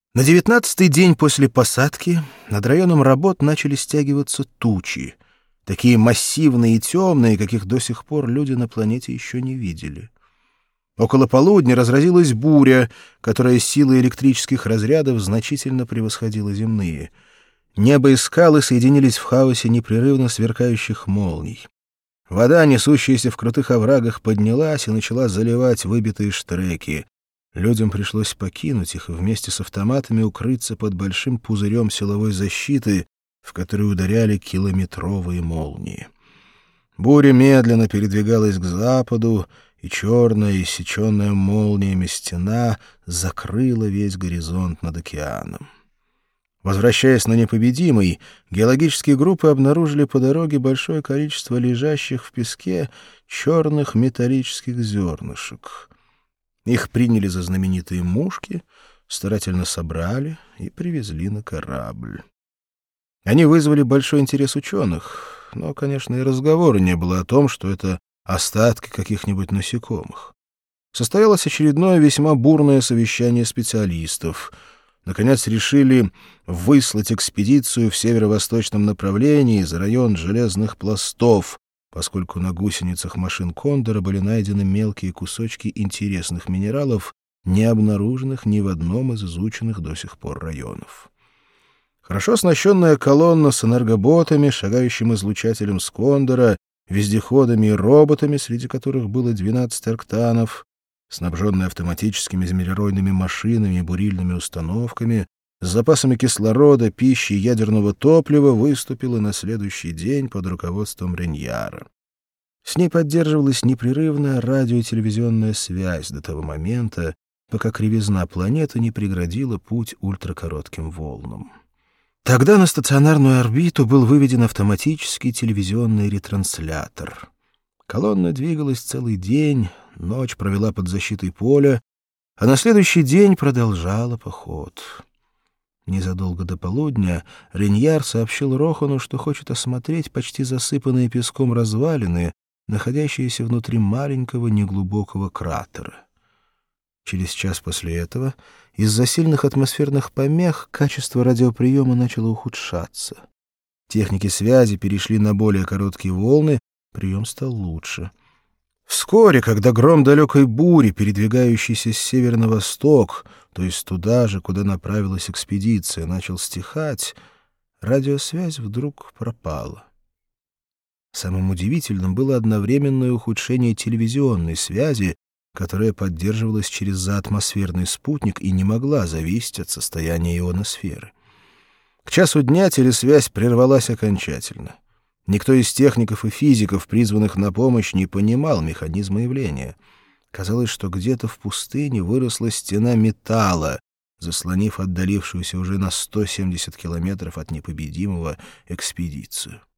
На 19-й день после посадки над районом работ начали стягиваться тучи, такие массивные и темные, каких до сих пор люди на планете еще не видели. Около полудня разразилась буря, которая силой электрических разрядов значительно превосходила земные. Небо и скалы соединились в хаосе непрерывно сверкающих молний. Вода, несущаяся в крутых оврагах, поднялась и начала заливать выбитые штреки. Людям пришлось покинуть их и вместе с автоматами укрыться под большим пузырем силовой защиты, в который ударяли километровые молнии. Буря медленно передвигалась к западу, и черная, иссеченная молниями стена закрыла весь горизонт над океаном. Возвращаясь на Непобедимый, геологические группы обнаружили по дороге большое количество лежащих в песке черных металлических зернышек. Их приняли за знаменитые мушки, старательно собрали и привезли на корабль. Они вызвали большой интерес ученых, но, конечно, и разговора не было о том, что это остатки каких-нибудь насекомых. Состоялось очередное весьма бурное совещание специалистов. Наконец решили выслать экспедицию в северо-восточном направлении за район Железных пластов, поскольку на гусеницах машин «Кондора» были найдены мелкие кусочки интересных минералов, не обнаруженных ни в одном из изученных до сих пор районов. Хорошо оснащенная колонна с энергоботами, шагающим излучателем с «Кондора», вездеходами и роботами, среди которых было 12 арктанов, снабженная автоматическими измерительными машинами и бурильными установками, с запасами кислорода, пищи и ядерного топлива, выступила на следующий день под руководством Реньяра. С ней поддерживалась непрерывная радио- и телевизионная связь до того момента, пока кривизна планеты не преградила путь ультракоротким волнам. Тогда на стационарную орбиту был выведен автоматический телевизионный ретранслятор. Колонна двигалась целый день, ночь провела под защитой поля, а на следующий день продолжала поход. Незадолго до полудня Реньяр сообщил Рохану, что хочет осмотреть почти засыпанные песком развалины, находящиеся внутри маленького неглубокого кратера. Через час после этого из-за сильных атмосферных помех качество радиоприема начало ухудшаться. Техники связи перешли на более короткие волны, прием стал лучше. Вскоре, когда гром далекой бури, передвигающийся с севера на восток, то есть туда же, куда направилась экспедиция, начал стихать, радиосвязь вдруг пропала. Самым удивительным было одновременное ухудшение телевизионной связи, которая поддерживалась через заатмосферный спутник и не могла зависеть от состояния ионосферы. К часу дня телесвязь прервалась окончательно. Никто из техников и физиков, призванных на помощь, не понимал механизма явления. Казалось, что где-то в пустыне выросла стена металла, заслонив отдалившуюся уже на 170 километров от Непобедимого экспедицию.